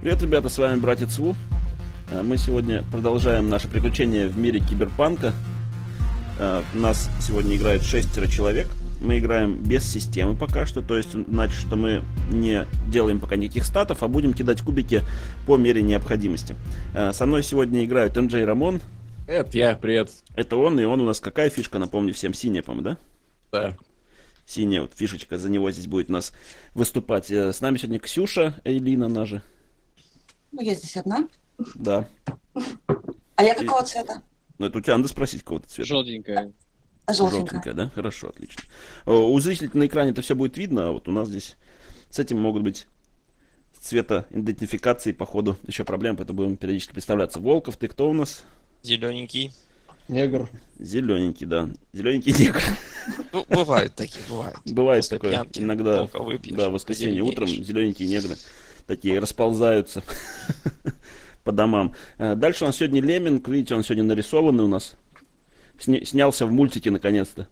Привет, ребята, с вами братец Ву. Мы сегодня продолжаем наше приключение в мире киберпанка. У нас сегодня играет 6 человек. Мы играем без системы пока что, то есть значит, что мы не делаем пока никаких статов, а будем кидать кубики по мере необходимости. Со мной сегодня играют МJ и Рамон. Это я, привет. Это он, и он у нас какая фишка, напомню всем, синяя, по-моему, да? Да. Синяя вот фишечка, за него здесь будет у нас выступать. С нами сегодня Ксюша, Эйлина, она же. Ну, я здесь одна. Да. А я какого цвета? Ну, это у тебя надо спросить какого-то цвета. Желтенькая. Желтенькая. Да? Хорошо, отлично. У зрителей на экране это все будет видно, а вот у нас здесь с этим могут быть цвета идентификации, по ходу еще проблемы, поэтому будем периодически представляться. Волков, ты кто у нас? Зелененький. Негр. Зелененький, да. Зелененький негр. Ну, бывает такие, бывает. Бывает После такое. пьянки Иногда, долго выпьешь, да, в воскресенье утром зеленеешь. зелененькие негры такие расползаются по домам. Дальше у нас сегодня Лемминг, видите, он сегодня нарисованный у нас. Снялся в мультике наконец-то.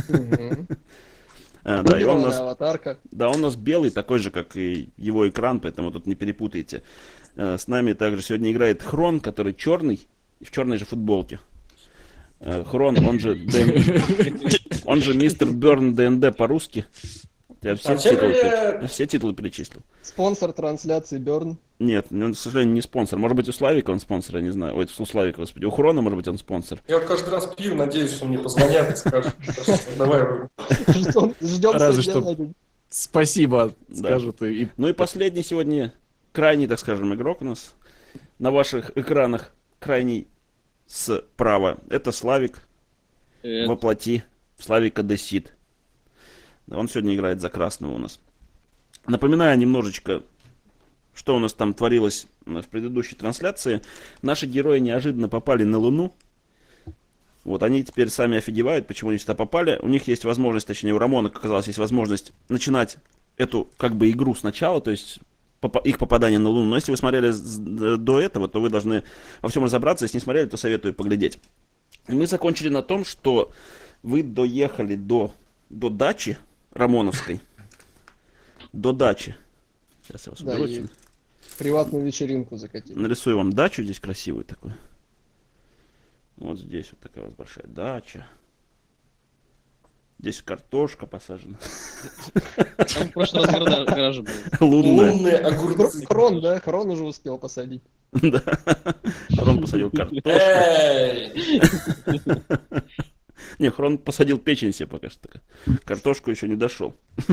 Да, и он у нас, аватарка. да, он у нас белый, такой же, как и его экран, поэтому тут не перепутайте. С нами также сегодня играет Хрон, который черный, и в черной же футболке. Хрон, он же мистер Берн ДНД по-русски. Я все титулы перечислил. Спонсор трансляции Берн. Нет, он, к сожалению, не спонсор. Может быть, у Славика он спонсор, я не знаю. Ой, у Славика, господи. У Хрона, может быть, он спонсор. Я каждый раз пью, надеюсь, что мне позвонят и скажут. Давай. Ждем. Разве что спасибо, Да. скажут. И Ну и последний сегодня крайний, так скажем, игрок у нас на ваших экранах. Крайний справа. Это Славик. Воплоти Славика Десид. Он сегодня играет за красного у нас. Напоминаю немножечко, что у нас там творилось в предыдущей трансляции. Наши герои неожиданно попали на Луну. Вот они теперь сами офигевают, почему они сюда попали. У них есть возможность, точнее у Рамона, как оказалось, есть возможность начинать эту как бы игру сначала, то есть их попадание на Луну. Но если вы смотрели до этого, то вы должны во всем разобраться. Если не смотрели, то советую поглядеть. И мы закончили на том, что вы доехали до дачи Рамоновской. До дачи. Сейчас я вас Да, уберу. и приватную вечеринку закатили. Нарисую вам дачу здесь красивую такую. Вот здесь вот такая вот большая дача. Здесь картошка посажена. Там в прошлый раз гараж был. Лунная. Лунные огурцы. Хрон, да? Хрон уже успел посадить. Да. Хрон посадил картошку. Эй! Не, Хрон посадил печень себе пока что. Картошку еще не дошел.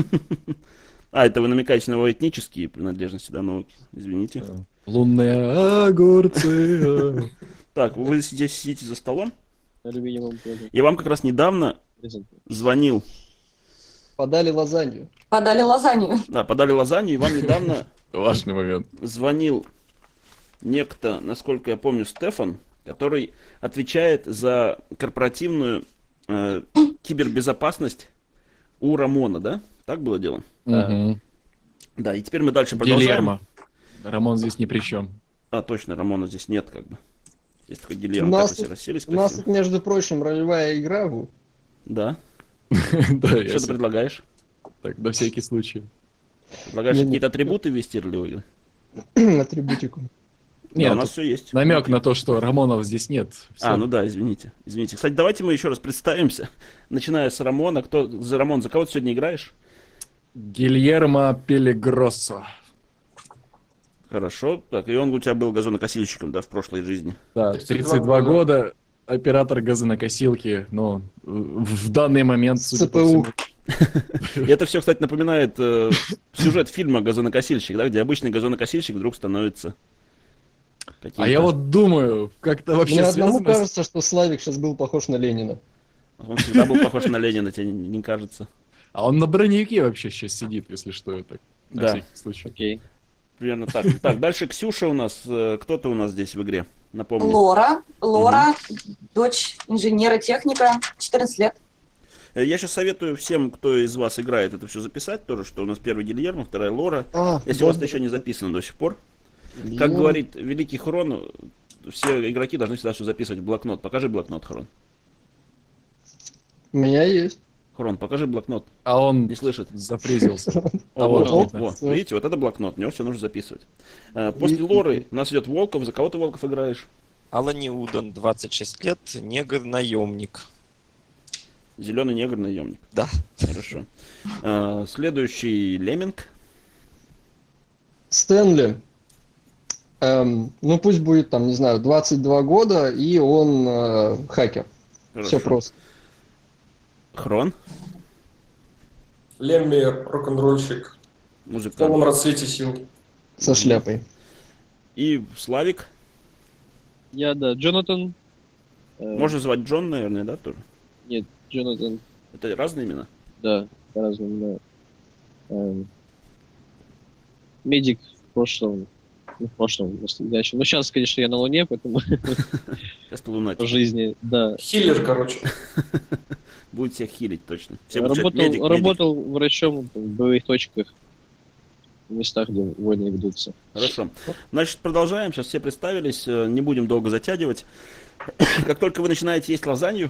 А, это вы намекаете на его этнические принадлежности, да? Ну, извините. лунные огурцы. Так, вы здесь сидите за столом. Алюминиевым тоже. И вам как раз недавно звонил. Подали лазанью. Подали лазанью. Да, подали лазанью, и вам недавно Важный момент. звонил некто, насколько я помню, Стефан, который отвечает за корпоративную кибербезопасность у Рамона, да? Так было дело? Мгм. Да, и теперь мы дальше продолжаем. Гильермо. Рамон здесь ни при чем. А, точно, Рамона здесь нет, как бы. Есть такой Гильермо, У нас так все расселись У нас красиво. тут, между прочим, ролевая игра. Да. Да, я Что ты предлагаешь? так, на всякий случай. Предлагаешь Не, какие-то атрибуты ввести ролевой игры? Атрибутику. Да, Нет, у нас все есть. намек на то, что Рамонов здесь нет. Всё. А, ну да, извините. Извините. Кстати, давайте мы еще раз представимся. Начиная с Рамона. Рамон, за кого ты сегодня играешь? Гильермо Пелегроссо. Хорошо. Так, и он у тебя был газонокосильщиком, да, в прошлой жизни. Да, 32 года, оператор газонокосилки, но в данный момент, судя по ЦПУ. всему, И это все, кстати, напоминает сюжет фильма «Газонокосильщик», да, где обычный газонокосильщик вдруг становится каким-то... А я вот думаю, как-то вообще Мне одному связано с... кажется, что Славик сейчас был похож на Ленина. Он всегда был похож на Ленина, тебе не кажется? А он на броневике вообще сейчас сидит, если что, это на Да. всякий случай. Окей. Примерно так. Так, дальше Ксюша у нас. Кто-то у нас здесь в игре? Напомню. Лора, дочь инженера-техника, 14 лет. Я сейчас советую всем, кто из вас играет, это все записать тоже, что у нас первый Гильермо, вторая Лора. Если у вас это еще не записано до сих пор. Как говорит великий Хрон, все игроки должны всегда все записывать в блокнот. Покажи блокнот, Хрон. У меня есть. Хрон, покажи блокнот. А он Не слышит. запрезился. О, вот, вот, вот. видите, вот это блокнот, в него все нужно записывать. После Лоры у нас идет Волков. За кого ты, Волков, играешь? Алан Неудан, 26 лет, негр-наемник. Зеленый негр наемник. Да. Хорошо. Следующий Леминг. Стэнли. Ну пусть будет там, не знаю, 22 года, и он хакер. Хорошо. Все просто. Хрон. Лемми, рок-н-ролльщик. В Музыкант. полном расцвете сил. Со шляпой. И Славик. Я, да, Джонатан. Можно звать Джон, наверное, да, тоже? Нет, Джонатан, Это разные имена? да, по-разному, да. Медик в прошлом, ну, в прошлом, настоящем. Ну, сейчас, конечно, я на Луне, поэтому Сейчас ты лунатик. по жизни, да. Хиллер, короче. Будет всех хилить точно. Все будут сказать, Работал, медик, медик. работал врачом там, в боевых точках, в местах, где войны ведутся. Хорошо. Значит, продолжаем. Сейчас все представились. Не будем долго затягивать. Как только вы начинаете есть лазанью,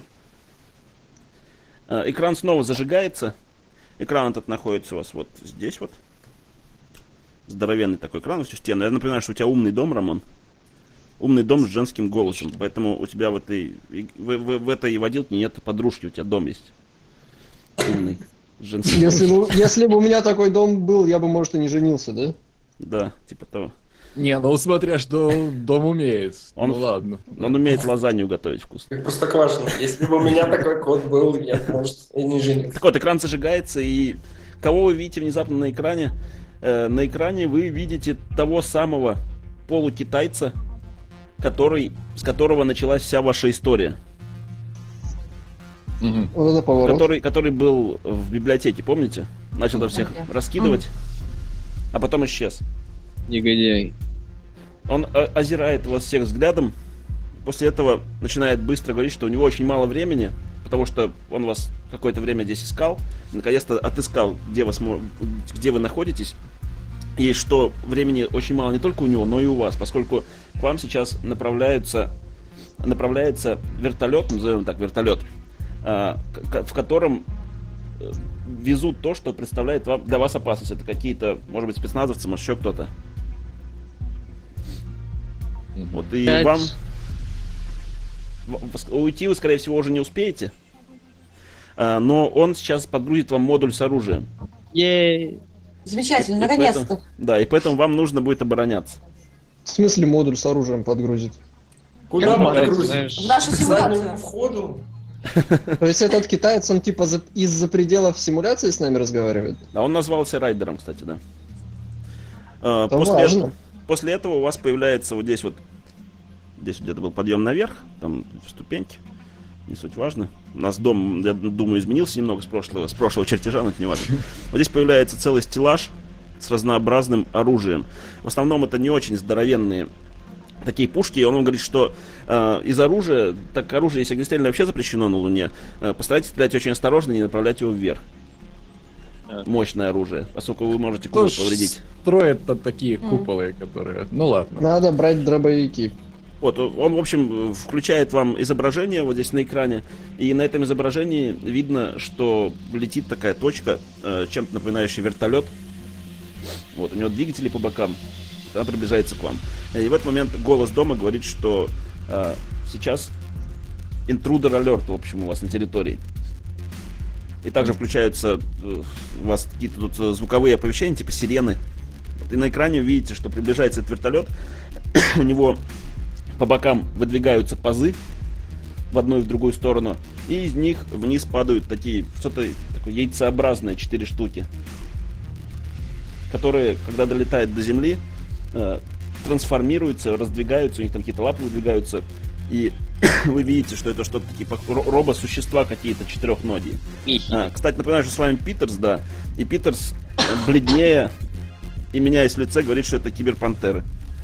экран снова зажигается. Экран этот находится у вас вот здесь вот. Здоровенный такой экран, всю стену. Я напоминаю, что у тебя умный дом, Рамон. Умный дом с женским голосом. Поэтому у тебя в этой водилке нет подружки, у тебя дом есть. Умный. С женским голосом. Если бы у меня такой дом был, я бы, может, и не женился, да? Да, типа того. Не, ну смотря что дом умеет. Он- Ну ладно. Он умеет лазанью готовить вкусно. Как Простоквашино. Если бы у меня такой код был, я, может, и не женился. Так вот, экран зажигается, и кого вы видите внезапно на экране? На экране вы видите того самого полукитайца, с которого началась вся ваша история. Мгм. Вот это поворот. Который был в библиотеке, помните? Начал там всех раскидывать, а потом исчез. Негодяй. Он озирает вас всех взглядом, после этого начинает быстро говорить, что у него очень мало времени, потому что он вас какое-то время здесь искал, наконец-то отыскал, где вы находитесь, и что времени очень мало не только у него, но и у вас, поскольку к вам сейчас направляется вертолет, назовем так, вертолет, в котором везут то, что представляет для вас опасность. Это какие-то, может быть, спецназовцы, может, еще кто-то. Вот, и вам уйти вы, скорее всего, уже не успеете, но он сейчас подгрузит вам модуль с оружием. Ей. Замечательно, И наконец-то. Да, и поэтому вам нужно будет обороняться. В смысле модуль с оружием подгрузит? Куда Я подгрузить? знаешь, В нашу К заднему симуляцию. входу? То есть этот китаец, он типа из-за пределов симуляции с нами разговаривает? А он назвался райдером, кстати, да. Это важно. После этого у вас появляется вот здесь где-то был подъем наверх, там ступеньки, не суть важно. У нас дом, я думаю, изменился немного с прошлого чертежа, но это не важно. Вот здесь появляется целый стеллаж с разнообразным оружием. В основном это не очень здоровенные такие пушки, и он вам говорит, что из оружия, так оружие, если огнестрельное вообще запрещено на Луне, постарайтесь стрелять очень осторожно и не направлять его вверх. Мощное оружие, поскольку вы можете Кто кулак ж повредить. строит такие куполы, которые... Ну ладно. Надо брать дробовики. Вот, он, в общем, включает вам изображение вот здесь на экране, и на этом изображении видно, что летит такая точка, чем-то напоминающая вертолет. Вот, у него двигатели по бокам, она приближается к вам. И в этот момент голос дома говорит, что сейчас интрудер алерт, в общем, у вас на территории. И также включаются у вас какие-то тут звуковые оповещения, типа сирены. Вот, и на экране вы видите, что приближается этот вертолет, у него по бокам выдвигаются пазы в одну и в другую сторону, и из них вниз падают такие, что-то такое яйцеобразное, 4 штуки, которые, когда долетают до земли, трансформируются, раздвигаются, у них там какие-то лапы выдвигаются, и вы видите, что это что-то типа робосущества какие-то четырехногие. Кстати, напоминаю, что с вами Питерс, да, и Питерс, бледнее и меняясь в лице, говорит, что это киберпантеры.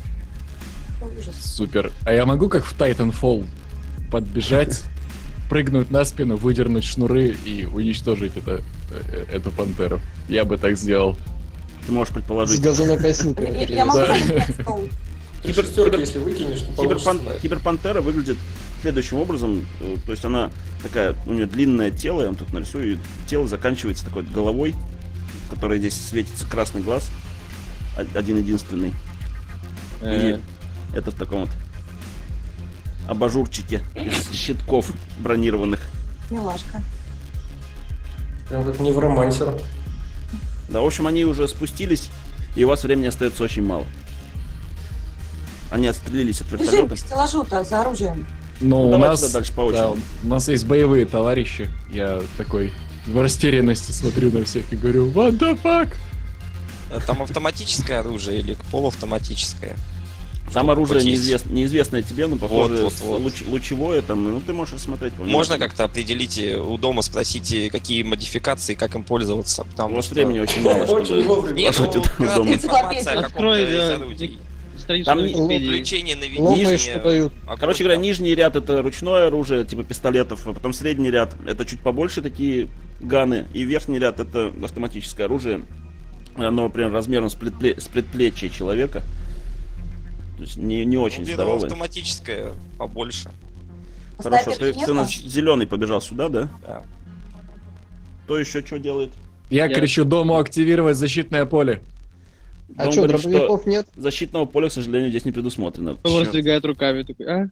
Ужас. Супер. А я могу, как в Titanfall, подбежать, прыгнуть на спину, выдернуть шнуры и уничтожить эту пантеру? Я бы так сделал. Ты можешь С предположить. газонокосилкой. Я могу Да. занять стол. Шестерки, если выкинешь, то получится. Киберпантера выглядит следующим образом. То есть она такая, у нее длинное тело, я вам тут нарисую, и тело заканчивается такой вот головой, в которой здесь светится красный глаз, один-единственный. И это в таком вот абажурчике из щитков бронированных. Милашка. Прям как невромансер. Да, в общем, они уже спустились, и у вас времени остается очень мало. Они отстрелились от Бежим вертолета. к стеллажу-то за оружием. Ну, у давайте нас, тогда дальше по да, очереди. у нас есть боевые товарищи. Я такой в растерянности смотрю на всех и говорю, what the fuck? Там автоматическое оружие или полуавтоматическое? Там оружие Вот есть. неизвестное тебе, но похоже Вот. лучевое там, ну ты можешь рассмотреть. Можно как-то определить, у дома спросите, какие модификации, как им пользоваться, У потому вас что... времени очень мало, Очень чтобы... вовремя. Нет, По сути, ну, краткая дома. информация о Открой, каком-то из да, орудий. Страницу Там на не- Википедии. Включение, Лопаешь, наведение... что дают. огонь Короче говоря, там. нижний ряд это ручное оружие, типа пистолетов, а потом средний ряд это чуть побольше такие ганы, и верхний ряд это автоматическое оружие. Оно прям размером с предплечья человека. То есть не очень Ну, беру здоровое. автоматическое побольше. Хорошо, Снайперки ты нет у там? нас зеленый побежал сюда, да? Да. Кто еще что делает? Я Я- кричу дому активировать защитное поле. А Он что, говорит, что дробовиков нет? защитного поля, к сожалению, здесь не предусмотрено. Он раздвигает руками, такой, а?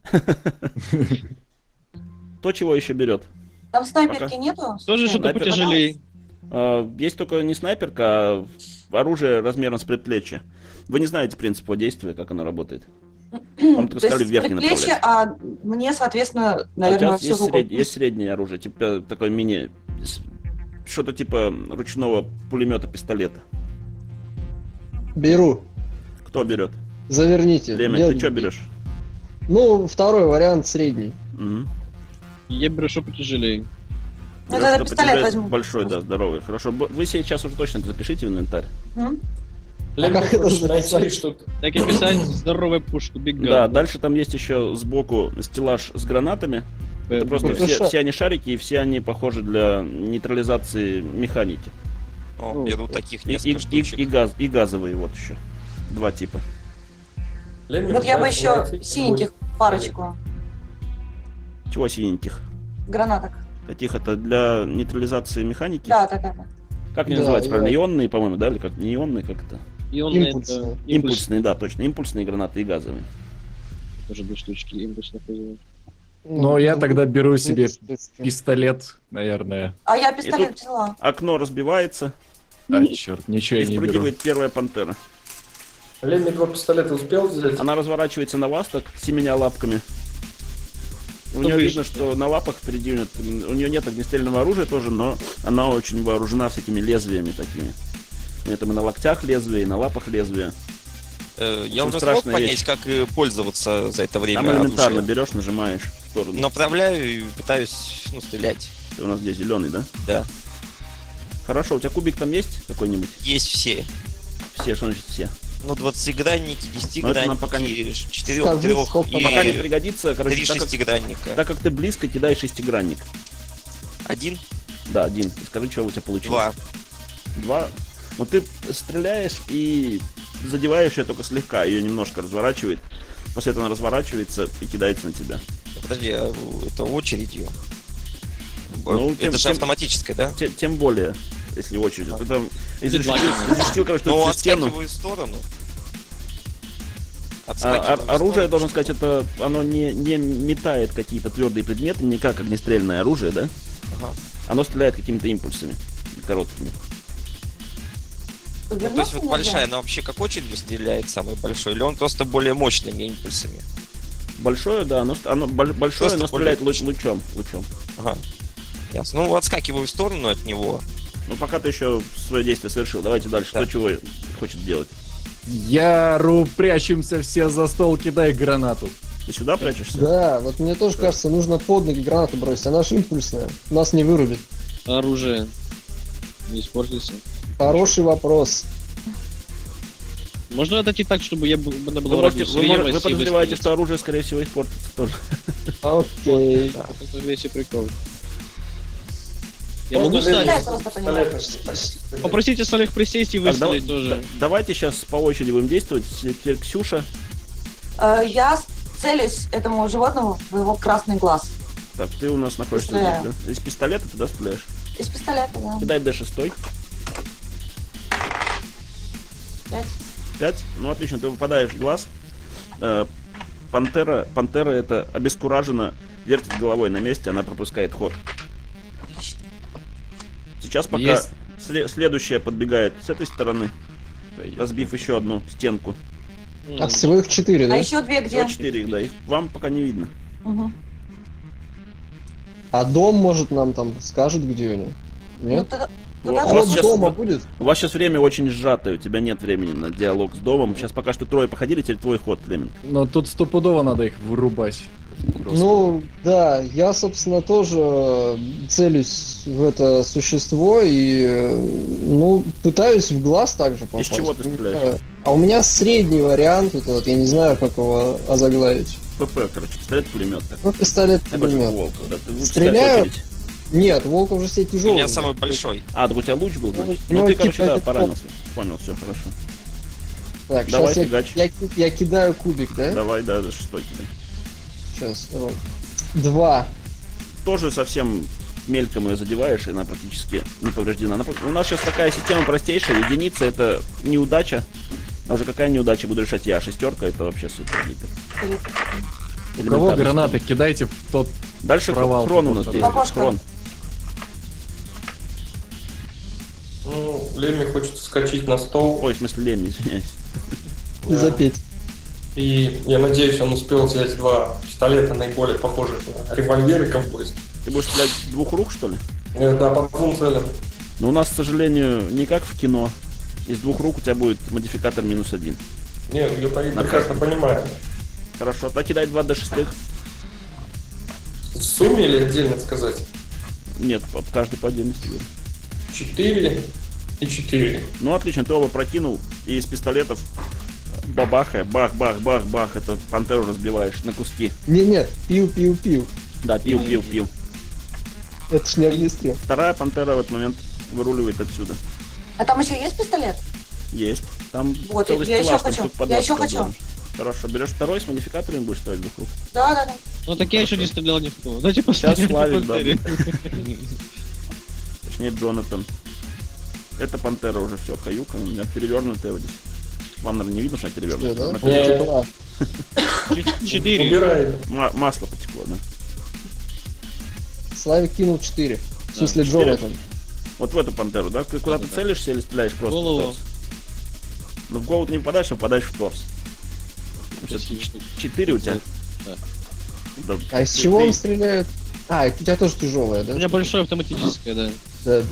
Кто чего еще берет? Там снайперки Пока. нету? Тоже что-то Снайпер. потяжелее. Есть только не снайперка, а оружие размером с предплечья. Вы не знаете принципа действия, как оно работает. Вам только То сказали есть вверх не предплечье, а мне, соответственно, А у наверное, тебя все есть среднее оружие, типа такой мини... Что-то типа ручного пулемета-пистолета. Беру. Кто берет? Заверните. Время, Я- ты что берешь? Ну, второй вариант средний. Мгм. Я беру что потяжелее. Ну, Берёшь, тогда кто пистолет потеряет возьму. Большой, да, здоровый. Хорошо. Вы сейчас уже точно запишите в инвентарь. Лем, как это хочешь записать? найти, что Так и писать здоровую пушку, Big Gun. Да, дальше там есть еще сбоку стеллаж с гранатами. Это просто Ну, все, что? все они шарики, и все они похожи для нейтрализации механики. О, Ну, беру таких И, несколько штучек. и газовые вот еще. Два типа. Лем, Вот я бы знаешь, еще найти синеньких парочку Чего синеньких? гранаток. Каких это для нейтрализации механики? Да. Как они Да, называются, да. правильно? Ионные, по-моему, да? Или как? Не ионные, как это? И он Импульсные. это... Импульсные, да, точно. Импульсные гранаты и газовые. Тоже две штучки импульсных вызовов. Но я тогда беру себе принципе. пистолет, наверное. А я пистолет тут- взяла. Окно разбивается, А, черт, ничего и я не беру. спрыгивает первая пантера. Лем, два пистолета успел взять? Она разворачивается на вас так, семеня лапками. У Ну, нее выше. видно, что на лапах впереди у нее нет огнестрельного оружия тоже, но она очень вооружена всякими лезвиями такими. У нее там и на локтях лезвия, и на лапах лезвия. Я Очень уже смог страшная понять, вещь. как пользоваться за это время Там элементарно оружием. берешь, нажимаешь в сторону. Направляю и пытаюсь, стрелять. У нас здесь зеленый, да? Да. Хорошо, у тебя кубик там есть какой-нибудь? Есть все. Все, что значит все? Ну, 20-гранники, Но это нам пока 10-гранники, 4 Скажи, трех сколько и Пока не пригодится, 3 короче, так как, шестигранника. так как ты близко, кидай шестигранник. Один, Да, один. И скажи, что у тебя получилось. 2. Два. Ну ты стреляешь и задеваешь ее только слегка, ее немножко разворачивает. После этого она разворачивается и кидается на тебя. Подожди, а это очередью? Ну, Это же автоматическое, да? Тем более, если очередь. Это изрешетил, короче, Ну, всю стену. отскакиваю в сторону. А, Отскакиваю в оружие, сторону. должен сказать, это оно не метает какие-то твердые предметы, не как огнестрельное оружие, да? Ага. Оно стреляет какими-то импульсами короткими. Ну, то есть Вернуться вот нельзя? большая, она вообще как очередью стреляет, самый большой, или он просто более мощными импульсами? Большое, да, оно большое, Просто но стреляет более- лучом. Ага. Ясно. Ну, отскакиваю в сторону от него. Ну, пока ты еще свое действие совершил, давайте дальше. Да. Кто чего хочет делать? Яру, прячемся все за стол, кидай гранату. Ты сюда прячешься? Да, вот мне тоже кажется, нужно под ноги гранату бросить, она же импульсная, нас не вырубит. Оружие. Не испортится. Хороший вопрос. Можно отойти так, чтобы я Вы, была вы подозреваете, что оружие, скорее всего, испортится тоже. Окей. Это весь и прикол. Я Ну, могу Лем, встать. Стреляй, просто понимаю. пистолет. Попросите остальных присесть и Так, выстрелить тоже. давайте сейчас по очереди будем действовать. Теперь Ксюша. Я целюсь этому животному в его красный глаз. Так, ты у нас находишься Стреляю. здесь, да? Из пистолета туда стреляешь. Из пистолета, да. Кидай D6. 5. 5. Ну, отлично, ты выпадаешь в глаз. Пантера это обескуражена, вертит головой на месте, она пропускает ход. Сейчас пока Есть. следующая подбегает с этой стороны, разбив еще одну стенку. А всего их 4, А да? еще 2 где? Всего 4 их, да, их вам пока не видно. Угу. А дом, может, нам там скажет, где они? Ну, Нет? тогда, У тогда вас Ход сейчас- дома будет? У вас сейчас время очень сжатое, у тебя нет времени на диалог с домом. Сейчас пока что трое походили, теперь твой ход, Лемин. Но тут стопудово надо их вырубать. Просто. Ну, да, я, собственно, тоже целюсь в это существо и, ну, пытаюсь в глаз также попасть. чего ты Не стреляешь? знаю. А у меня средний вариант, это вот, я не знаю, как его озаглавить. ПП, короче, пистолет-пулемет. Ну, пистолет Я больше пулемет. волк, да, ты лучше Стреляю. ставь очередь. Нет, волк уже все У тяжелый. меня самый большой. А, так у тебя луч был, значит? Ну, Ну ты, короче, типа да, это поранился. Понял, все, хорошо. Так, Давай, сейчас фигач. я кидаю кубик, да? Давай, да, за 6 тебе. Сейчас, давай. 2. Тоже совсем мельком ее задеваешь, и она практически не повреждена. У нас сейчас такая система простейшая, единица это неудача. А уже какая неудача, буду решать я. Шестерка это вообще супер гипер. У кого гранаты, кидайте в тот... Дальше провал хрон у нас какой-то. действует. Окошко. Хрон. Ну, Леми хочет вскочить на стол. Ой, в смысле Леми, извиняюсь. И запеть. И я надеюсь, он успел взять 2 пистолета, наиболее похожих на револьверы ковбойские. Ты будешь стрелять с 2 рук, что ли? Да, по 2 целям. Но у нас, к сожалению, не как в кино. Из 2 рук у тебя будет модификатор -1. Нет, я На прекрасно понимаю. Хорошо, так кидай 2 D6. В сумме или отдельно сказать? Нет, каждый по отдельности. говорю. 4 и 4. Ну отлично, ты оба прокинул, и из пистолетов бабахая, бах-бах-бах-бах, это пантеру разбиваешь на куски. Не-не, пил. Да, пил. Это ж не огнестрел. Вторая пантера в этот момент выруливает отсюда. А там еще есть пистолет? Есть. Там Вот, целый я еще стеллаж, там хочу, штук по я 20 еще хочу. разложишь. Хорошо, берешь второй с модификаторами, будешь ставить вокруг. Да. Ну так я еще не стрелял ни в кого. Дайте Сейчас посмотрим. Славик, да. Точнее, Джонатан. Это пантера уже все, каюка, у меня перевернутая вот здесь. Вам, наверное, не видно, что она Всё, перевернутая. да? Она Два. 4. Убирай. масло потекло, да. Славик кинул 4. В смысле, 4. Джонатан. Вот в эту пантеру, да? Ты куда-то целишься или стреляешь просто Голову. в торс? Ну в голову ты не попадаешь, а попадаешь в торс. Все-таки 4 у тебя? Да. Да. А из чего он стреляет? А, у тебя тоже тяжелая, У да? меня большое автоматическое, да. Да.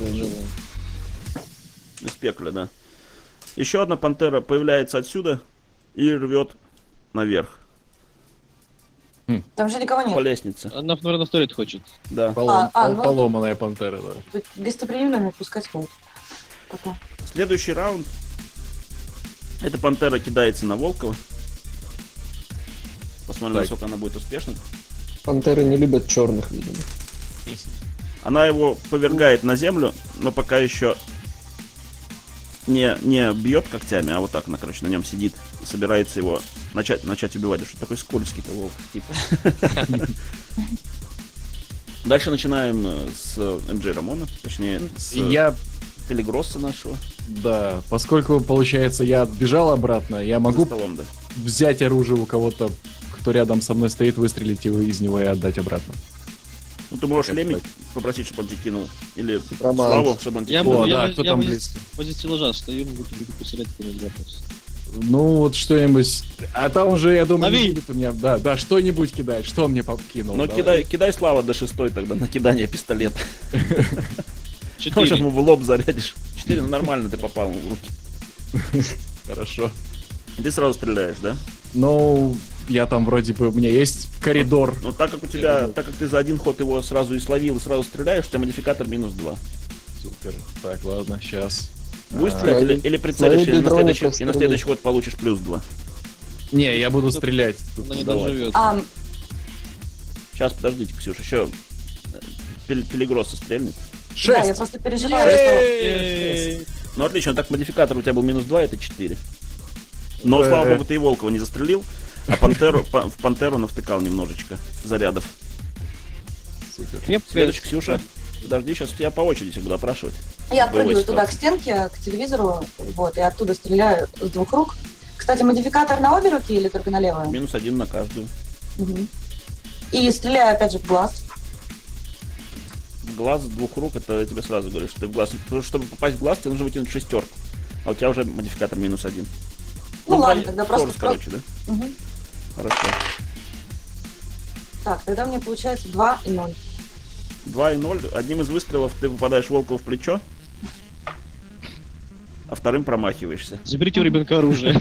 Из пекля, да. Еще одна пантера появляется отсюда и рвет наверх. Там же никого По нет. лестнице. Она, наверное, в туалет хочет. Да. Ну. Поломанная пантера, да. Тут гостеприимными пускать будут. Пока. Следующий раунд. Эта пантера кидается на Волкова. Посмотрим, Так. насколько она будет успешна. Пантеры не любят черных, видимо. Она его повергает на землю, но пока еще не бьет когтями, а вот так она, короче, на нем сидит и собирается его начать убивать. Да что такой скользкий-то волк, типа. Дальше начинаем с МД Рамона, точнее, с Я, Телегросса нашего. да, поскольку, получается, я отбежал обратно, я За могу столом, да. взять оружие у кого-то, кто рядом со мной стоит, выстрелить его из него и отдать обратно. Ну, ты можешь Как Леми так? попросить, чтобы он тебе кинул. Или Роман. Славу, чтобы он тебе Я кинул. буду- О, да, я- кто я там буду- близко? В позиции ложа стою, буду посылать куда-нибудь просто. Ну, вот что-нибудь... А там уже, я думаю, не Лови! будет у меня... Да, что-нибудь кидать, что он мне подкинул. Ну, давай. кидай Слава до 6 тогда на кидание пистолета. Может, 4. ему в лоб зарядишь. 4, ну нормально ты попал в руки. Хорошо. И ты сразу стреляешь, да? Ну, я там вроде бы... У меня есть коридор. Но так как у тебя, так как ты за один ход его сразу и словил, и сразу стреляешь, у тебя модификатор -2. Супер. Так, ладно, сейчас. Будешь стрелять или прицелишь, Свои бедронников и на следующий ход получишь +2. Не, я буду стрелять. Она не Давай. доживет. Сейчас, подождите, Ксюша, еще Пелегросса стрельнет. Да, я 6! просто переживаю, что... Ей. Ну отлично, так модификатор у тебя был -2, это 4. Но, слава богу, ты и Волкова не застрелил. А пантеру, в пантеру навтыкал немножечко зарядов. Супер. Следующий, Ксюша. Подожди, сейчас я по очереди буду опрашивать. Я Боевой прыгаю туда, к ситуации. стенке, к телевизору, вот, и оттуда стреляю с двух рук. Кстати, модификатор на обе руки или только на левую? -1 на каждую. Мгм. И стреляю опять же в глаз. В глаз с двух рук, это я тебе сразу говорю, что ты в глаз. Потому что, чтобы попасть в глаз, тебе нужно вытянуть шестерку. А у тебя уже модификатор -1. Ну ладно, давай тогда торс, просто... короче, да? Мгм. Хорошо. Так, тогда мне получается 2 и 0. 2 и 0. Одним из выстрелов ты попадаешь Волкову в плечо, а вторым промахиваешься. Заберите у ребенка оружие.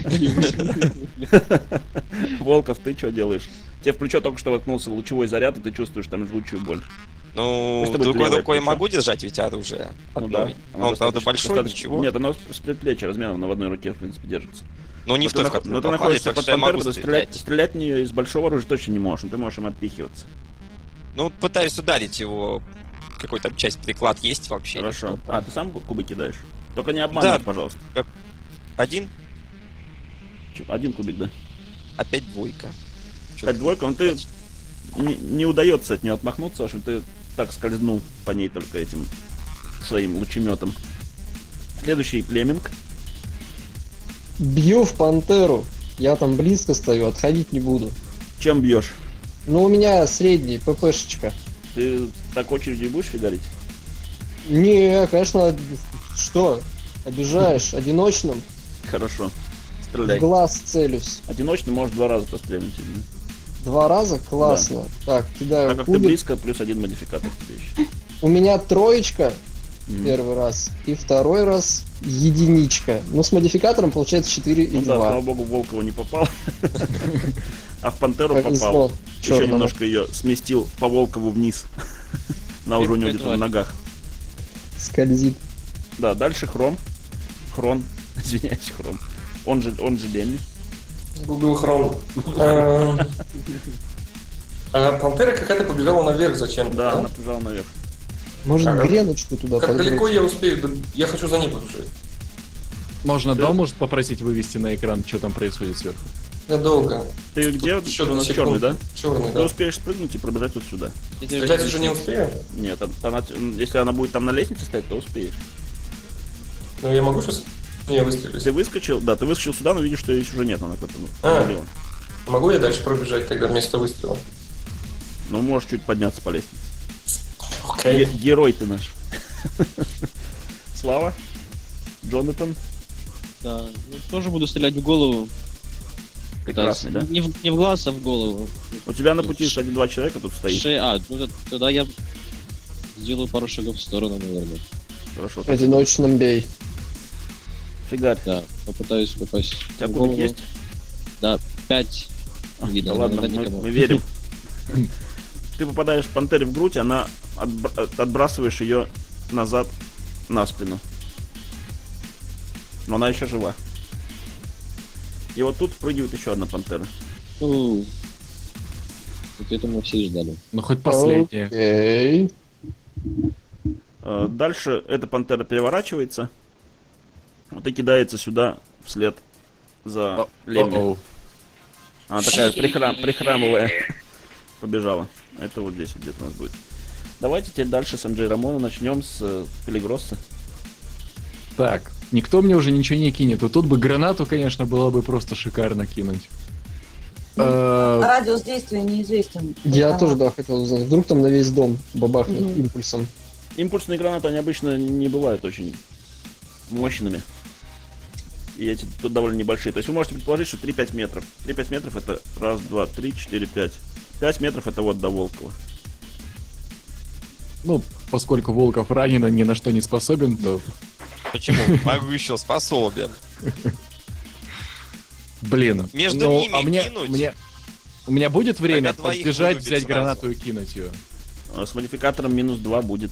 Волков, ты что делаешь? Тебе в плечо только что воткнулся лучевой заряд, и ты чувствуешь там жгучую боль. Ну, Пусть это будет другой левое рукой плечо. могу держать ведь оружие. Ну да. Одной. Он, правда, большой, ничего. Нет, оно с предплечья размером в одной руке, в принципе, держится. Но не в той, в Но которую ты попали, находишься так под что я пантеру, могу ты стрелять стрелять. в нее из большого оружия точно не можешь, но ты можешь им отпихиваться. Ну, пытаюсь ударить его. Какой там часть приклад есть вообще? Хорошо. А, ты сам кубы кидаешь? Только не обманывай, Да. пожалуйста. Один, Один кубик, да. опять двойка. Опять двойка, но ты не удается от нее отмахнуться, в общем, ты так скользнул по ней только этим своим лучеметом. Следующий Лемминг. Бью в пантеру. Я там близко стою, отходить не буду. Чем бьешь? Ну, у меня средний ППшечка. Ты так очередью будешь фигарить? Не, конечно, что? Обижаешь одиночным? Хорошо. В Стреляй. глаз целюсь. Одиночный можешь 2 раза пострелять. 2 раза? Классно. Так, кидаю Так как ты кубик. близко, плюс 1 модификатор тебе еще. У меня троечка Мгм. первый раз. И второй раз единичка. Ну, с модификатором получается 4 и Ну да, 2. слава богу, в Волкова не попал. А в Пантеру Повезло попал. Еще чёрному. немножко ее сместил по Волкову вниз. Она уже у него где-то на ногах. Скользит. Да, дальше Хром. Хрон. Извиняюсь, Хром. Он же Ленни. Google Chrome. А пантера какая-то побежала наверх зачем-то, Да, да? она побежала наверх. Может, Ага. греночку туда Как далеко подбросить? я успею? Да я хочу за ней побежать. Можно Да. Дом может попросить вывести на экран, что там происходит сверху. Я долго. Ты где? Еще У на нас секунду. черный, да? Черный, Ты да. успеешь спрыгнуть и пробежать вот сюда. Стрелять уже не успею? Нет, она, если она будет там на лестнице стоять, то успеешь. Но я могу сейчас? Не, выстрелить. Ты выскочил, да, ты выскочил сюда, но видишь, что ее уже нет, она как-то А. налево. Могу я дальше пробежать тогда вместо выстрела? Ну, можешь чуть подняться по лестнице. Окей. Герой ты наш. Слава? Джонатан? Да, ну, тоже буду стрелять в голову. Прекрасный, да? Не в глаз, а в голову. У тебя на пути, кстати, 2 человека тут стоит. Тогда я сделаю пару шагов в сторону, наверное. Хорошо. Одиночным бей. Фигарь. Да, попытаюсь попасть У тебя в кубик голову. есть? Да, 5. А, Видно, да ладно, надо мы, никому. мы верим. Ты попадаешь пантере в грудь, она отбрасываешь ее назад на спину. Но она еще жива. И вот тут впрыгивает еще одна пантера. Ну, вот это мы все и ждали. Ну, хоть последнее. Окей. Дальше эта пантера переворачивается. Вот и кидается сюда вслед за Лемми. О-оу. Она такая прихрамывая побежала. Это вот здесь вот где-то у нас будет. Давайте теперь дальше с Анджей Рамона начнем с Пелигросса. Так, никто мне уже ничего не кинет. Вот тут бы гранату, конечно, было бы просто шикарно кинуть. Радиус действия неизвестен. Я А, тоже, да, хотел узнать. Вдруг там на весь дом бабахнет Мгм. импульсом. Импульсные гранаты, они обычно не бывают очень мощными. И эти тут довольно небольшие. То есть вы можете предположить, что 3-5 метров. 3-5 метров это раз, два, 3, 4, 5. 5 метров это вот до Волкова. Ну, поскольку Волков ранен и ни на что не способен, то, Почему? Могу еще способен. блин. Между ну, ними а мне, кинуть? у меня будет время Когда двоих подбежать, вырубит взять сразу. гранату и кинуть ее? С модификатором -2 будет.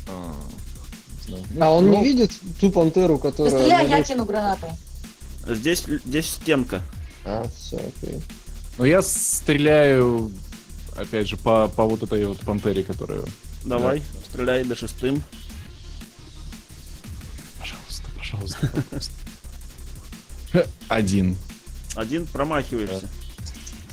А он Ну, не видит ту пантеру, Ты которая... стреляй, я наносит- кину гранату. Здесь стенка. А, все, окей. Ну, я стреляю, опять же, по вот этой вот пантере, которая... Давай, стреляй до 6. Пожалуйста. 1. 1 промахиваешься.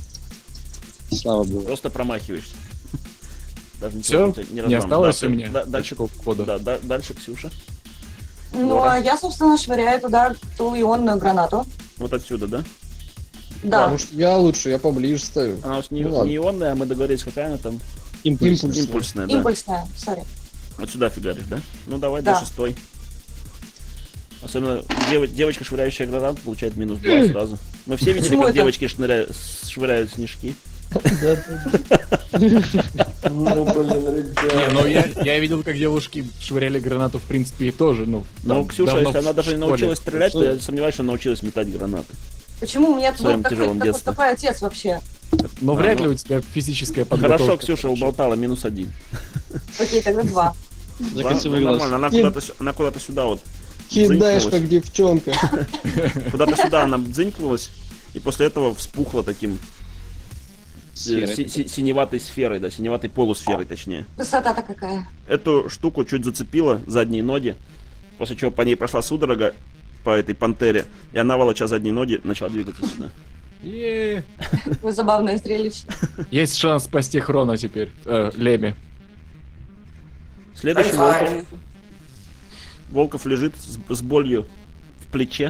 Слава богу. Просто промахиваешься. Даже Все? ничего у тебя Не размам. осталось Да, у меня дальше, очков кода? да, дальше, Ксюша. Ну, Лора. а я, собственно, швыряю туда ту ионную гранату. Вот отсюда, да? Да. Потому что я лучше, я поближе стою. Она у нас не, Ну ладно. не ионная, а мы договорились, какая она там? Импульс. Импульсная, да. Импульсная, сори. Вот сюда фигаришь, да? Ну давай Да. до 6. Особенно девочка, швыряющая гранату, получает минус 2 сразу. Мы все видели, Почему как это? девочки швыряют снежки. Ну, блин, Не, ребят. ну я видел, как девушки швыряли гранату, в принципе, и тоже, ну... Но там, Ксюша, давно если она в даже не школе. научилась стрелять, то я сомневаюсь, что она научилась метать гранаты. Почему у меня В своем был тяжелом такой, детстве. такой отец вообще? Но вряд ли ну. у тебя физическая подготовка. Хорошо, Ксюша короче. уболтала, минус 1. Окей, тогда 2. За кольцевой глаз. Нормально, она куда-то сюда вот, Кидаешь, Зынькнулась. как девчонка. куда-то сюда она дзынькнулась, и после этого вспухла таким Серый. синеватой сферой, да, синеватой полусферой, точнее. Высота-то какая? Эту штуку чуть зацепила задние ноги, после чего по ней прошла судорога по этой пантере, и она, волоча задние ноги, начала двигаться сюда. Е-е-е. Какое забавное зрелище. Есть шанс спасти Хрона теперь, Леми. Следующий Хай-фай. Волков. Волков лежит с болью в плече.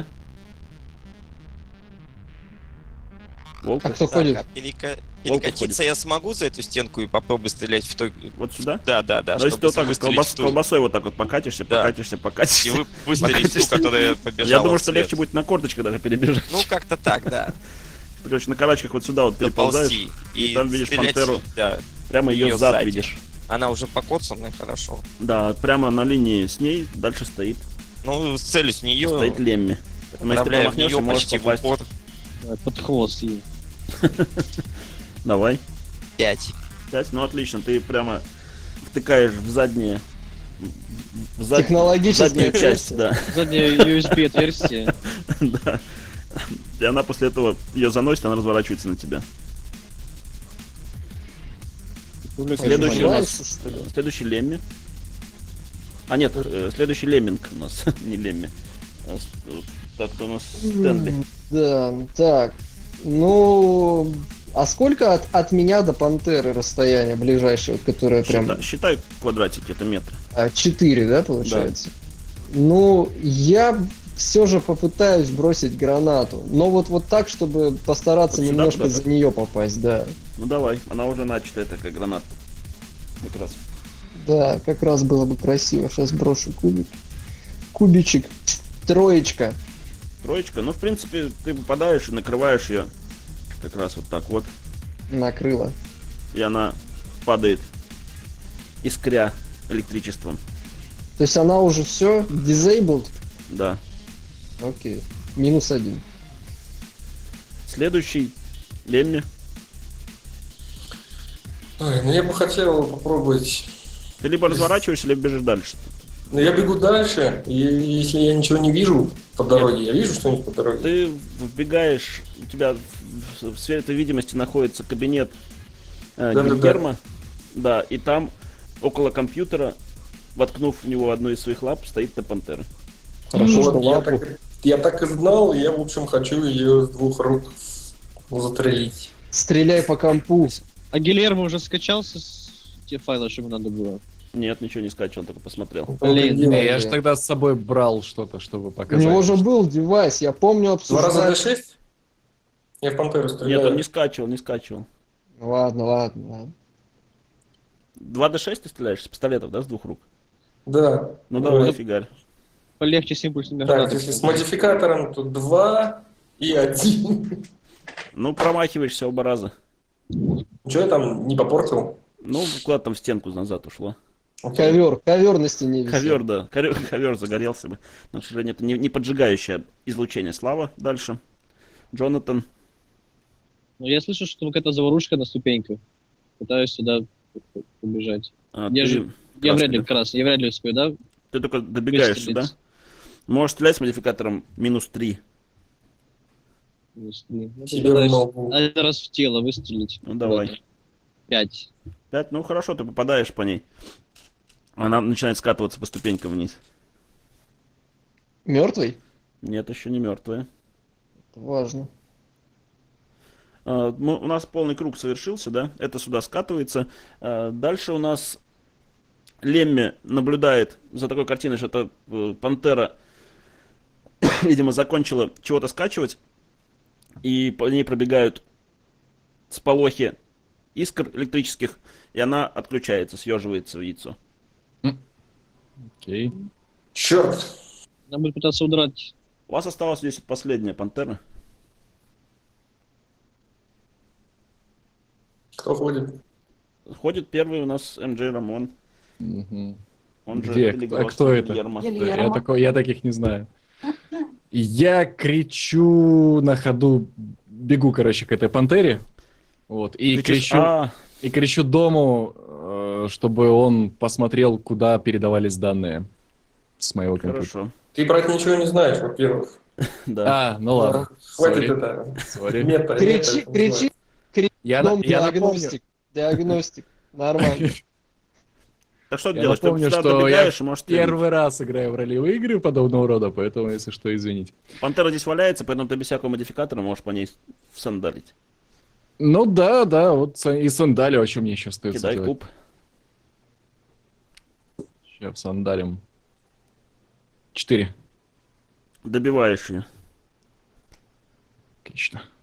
А Волков, кто ходит? Перекатиться я смогу за эту стенку и попробую стрелять в той... вот сюда? Да, Но если ты вот так вот выстрелить в ту. колбасой вот так вот покатишься, Да. покатишься, И покатишься. выстрелить в ту, которая побежала. Я думаю, в что свет. легче будет на корточках даже перебежать. Ну, как-то так, да. Ты, короче, на карачках вот сюда вот переползаешь, Доползти. и там видишь стрелять, пантеру. Да. прямо ее её зад сзади. видишь. Она уже покоцанная, хорошо. Да, прямо на линии с ней дальше стоит Ну, целюсь в нее. стоит Лемми. Поэтому если ты Направляю в промахнешься, нее можешь почти в попасть. упор. Под хвост ей. Давай. 5. 5, ну отлично, ты прямо втыкаешь в заднее... Технологическая заднюю часть, да. Заднее USB отверстие. Да. И она после этого ее заносит, она разворачивается на тебя. Следующий у нас... Понимаешь, что ли? Следующий Лемми. А нет, следующий Лемминг у нас, не Лемми. Так, у нас Стэнли. Да, так. Ну, а сколько от меня до пантеры расстояние ближайшее, вот, которое прям Считай квадратики, это метр. 4, да, получается? Ну, я все же попытаюсь бросить гранату. Но вот так, чтобы постараться Вот сюда немножко куда-то? за нее попасть, да. Ну давай, она уже начатая такая граната. Как раз. Да, как раз было бы красиво. Сейчас брошу кубик. Кубичек. Троечка. Троечка, ну в принципе ты попадаешь и накрываешь ее как раз вот так вот. Накрыла. И она падает, искря электричеством. То есть она уже все disabled? Да. Окей. -1. Следующий Лемми. Ой, ну я бы хотел попробовать. Ты либо разворачиваешься, либо бежишь дальше. Но я бегу дальше, и если я ничего не вижу по дороге, я вижу что-нибудь по дороге. Ты вбегаешь, у тебя в сфере твоей видимости находится кабинет Да-да-да. Гильермо. Да, и там около компьютера, воткнув в него одну из своих лап, стоит та пантера. Хорошо, что Вот лапу. я так и знал, и я, в общем, хочу ее с 2 рук застрелить. Стреляй по компу. А Гильермо уже скачался с те файлы, что ему надо было? Нет, ничего не скачал, только посмотрел. Блин, Блин, Я же да. тогда с собой брал что-то, чтобы У показать. него же был девайс, я помню 2 раза обсуждали. D6? Я в пантеру Нет, стреляю. он не скачивал, не скачивал. Ладно. 2D6 ты стреляешь с пистолетов, да, с 2 рук? Да. Ну давай, Ну, фигарь. полегче с импульсными Так, гранатами. если с модификатором, то 2 и 1. Ну, промахиваешься оба раза. Ничего я там не попортил? Ну, куда там в стенку назад ушло. Окей. Ковер на стене висел. Ковер, да. Ковер загорелся бы. Но, к сожалению, это не поджигающее излучение. Слава. Дальше. Джонатан. Ну, я слышу, что какая-то заварушка на ступеньках. Пытаюсь сюда побежать. Я ты же- Я вряд ли да? красный, я вряд ли успею, да? Ты только добегаешь сюда. Выстрелить. Можешь стрелять с модификатором -3. Ну, Себе в ногу. один раз в тело выстрелить. Ну, давай. 5. 5. Ну, хорошо, ты попадаешь по ней. Она начинает скатываться по ступенькам вниз. Мертвый? Нет, еще не мертвая. Важно. У нас полный круг совершился, да? Это сюда скатывается. Дальше у нас Лемми наблюдает за такой картиной, что это пантера, видимо, закончила чего-то скачивать, и по ней пробегают сполохи искр электрических, и она отключается, съеживается в яйцо. Окей. Черт! Она будет пытаться удрать. У вас осталась здесь последняя пантера. Кто ходит? Ходит первый у нас МJ Рамон. Мгм. Он же Где? Пелигрос, Кто это? Гильермо. Гильермо. Я таких не знаю. Я кричу на ходу, бегу, короче, к этой пантере. Вот, и Кричишь, кричу дому, чтобы он посмотрел, куда передавались данные с моего компьютера. хорошо. Ты, брат, ничего не знаешь, во-первых. Да. Ну ладно. Хватит Сори, это. сори. Мета, Кричи, это кричи, Я дом напомню, диагностик. Диагностик. Нормально. Так что я делаешь? Ты напомню, сюда что я добегаешь и можешь стрелять. первый раз играю в ролевые игры подобного рода, поэтому, если что, извините. Пантера здесь валяется, поэтому ты без всякого модификатора можешь по ней сандалить. Ну да, вот и сандали, о чем мне еще остается Кидай делать. куб. Сейчас сандалим. 4. Добиваешь ее. Отлично.